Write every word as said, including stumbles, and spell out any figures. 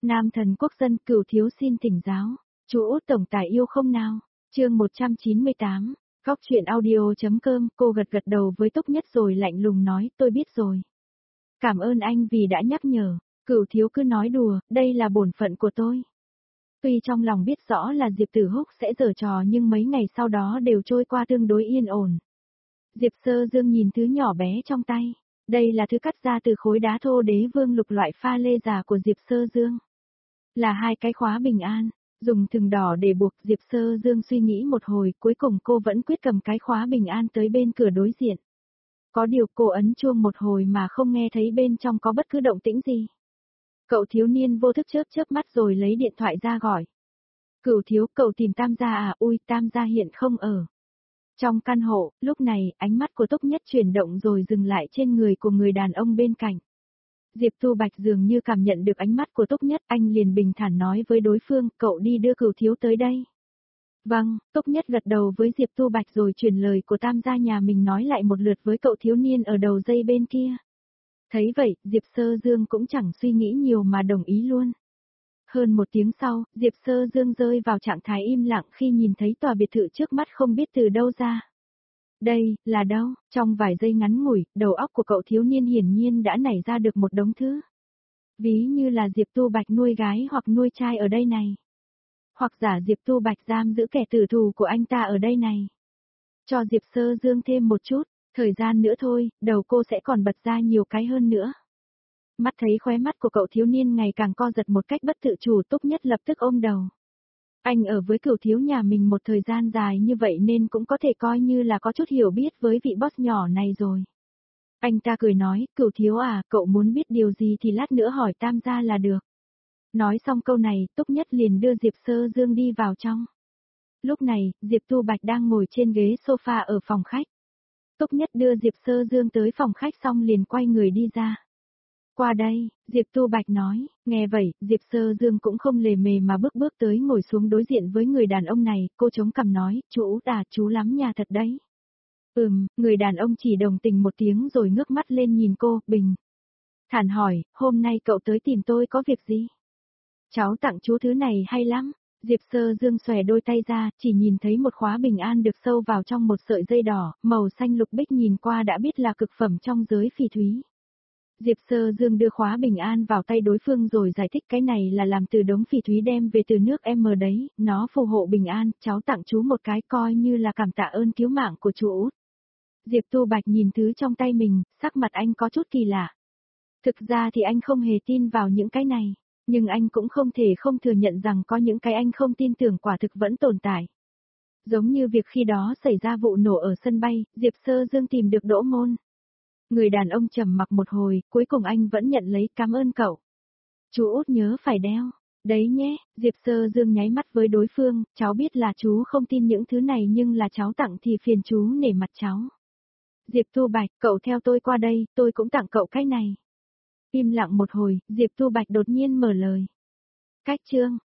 Nam thần quốc dân Cửu thiếu xin thỉnh giáo. Chú Út tổng tài yêu không nào? Chương một trăm chín mươi tám. Góc truyện audio.com. Cô gật gật đầu với Túc Nhất rồi lạnh lùng nói, tôi biết rồi. Cảm ơn anh vì đã nhắc nhở. Cửu thiếu cứ nói đùa, đây là bổn phận của tôi. Tuy trong lòng biết rõ là Diệp Tử Húc sẽ giở trò nhưng mấy ngày sau đó đều trôi qua tương đối yên ổn. Diệp Sơ Dương nhìn thứ nhỏ bé trong tay. Đây là thứ cắt ra từ khối đá thô đế vương lục loại pha lê già của Diệp Sơ Dương. Là hai cái khóa bình an, dùng thừng đỏ để buộc. Diệp Sơ Dương suy nghĩ một hồi, cuối cùng cô vẫn quyết cầm cái khóa bình an tới bên cửa đối diện. Có điều cô ấn chuông một hồi mà không nghe thấy bên trong có bất cứ động tĩnh gì. Cậu thiếu niên vô thức chớp chớp mắt rồi lấy điện thoại ra gọi. Cửu thiếu, cậu tìm Tam gia à? Ui, Tam gia hiện không ở. Trong căn hộ, lúc này, ánh mắt của Túc Nhất chuyển động rồi dừng lại trên người của người đàn ông bên cạnh. Diệp Tu Bạch dường như cảm nhận được ánh mắt của Túc Nhất, anh liền bình thản nói với đối phương, cậu đi đưa Cửu thiếu tới đây. Vâng, Túc Nhất gật đầu với Diệp Tu Bạch rồi truyền lời của Tam gia nhà mình nói lại một lượt với cậu thiếu niên ở đầu dây bên kia. Thấy vậy, Diệp Sơ Dương cũng chẳng suy nghĩ nhiều mà đồng ý luôn. Hơn một tiếng sau, Diệp Sơ Dương rơi vào trạng thái im lặng khi nhìn thấy tòa biệt thự trước mắt không biết từ đâu ra. Đây, là đâu? Trong vài giây ngắn ngủi, đầu óc của cậu thiếu niên hiển nhiên đã nảy ra được một đống thứ. Ví như là Diệp Tu Bạch nuôi gái hoặc nuôi trai ở đây này. Hoặc giả Diệp Tu Bạch giam giữ kẻ tử thù của anh ta ở đây này. Cho Diệp Sơ Dương thêm một chút, thời gian nữa thôi, đầu cô sẽ còn bật ra nhiều cái hơn nữa. Mắt thấy khóe mắt của cậu thiếu niên ngày càng co giật một cách bất tự chủ, Túc Nhất lập tức ôm đầu. Anh ở với Cửu thiếu nhà mình một thời gian dài như vậy nên cũng có thể coi như là có chút hiểu biết với vị boss nhỏ này rồi. Anh ta cười nói, Cửu thiếu à, cậu muốn biết điều gì thì lát nữa hỏi Tam gia là được. Nói xong câu này, Túc Nhất liền đưa Diệp Sơ Dương đi vào trong. Lúc này, Diệp Tu Bạch đang ngồi trên ghế sofa ở phòng khách. Túc Nhất đưa Diệp Sơ Dương tới phòng khách xong liền quay người đi ra. Qua đây, Diệp Tu Bạch nói, nghe vậy, Diệp Sơ Dương cũng không lề mề mà bước bước tới ngồi xuống đối diện với người đàn ông này, cô chống cằm nói, chú đà chú lắm nhà thật đấy. Ừm, người đàn ông chỉ đồng tình một tiếng rồi ngước mắt lên nhìn cô, bình. Thản hỏi, hôm nay cậu tới tìm tôi có việc gì? Cháu tặng chú thứ này hay lắm. Diệp Sơ Dương xòe đôi tay ra, chỉ nhìn thấy một khóa bình an được sâu vào trong một sợi dây đỏ, màu xanh lục bích nhìn qua đã biết là cực phẩm trong giới phỉ thúy. Diệp Sơ Dương đưa khóa bình an vào tay đối phương rồi giải thích cái này là làm từ đống phỉ thúy đem về từ nước M đấy, nó phù hộ bình an, cháu tặng chú một cái coi như là cảm tạ ơn cứu mạng của chú Út. Diệp Tu Bạch nhìn thứ trong tay mình, sắc mặt anh có chút kỳ lạ. Thực ra thì anh không hề tin vào những cái này, nhưng anh cũng không thể không thừa nhận rằng có những cái anh không tin tưởng quả thực vẫn tồn tại. Giống như việc khi đó xảy ra vụ nổ ở sân bay, Diệp Sơ Dương tìm được Đỗ Môn. Người đàn ông trầm mặc một hồi, cuối cùng anh vẫn nhận lấy, cảm ơn cậu. Chú Út nhớ phải đeo. Đấy nhé, Diệp Sơ Dương nháy mắt với đối phương, cháu biết là chú không tin những thứ này nhưng là cháu tặng thì phiền chú nể mặt cháu. Diệp Tu Bạch, cậu theo tôi qua đây, tôi cũng tặng cậu cái này. Im lặng một hồi, Diệp Tu Bạch đột nhiên mở lời. Cách chương.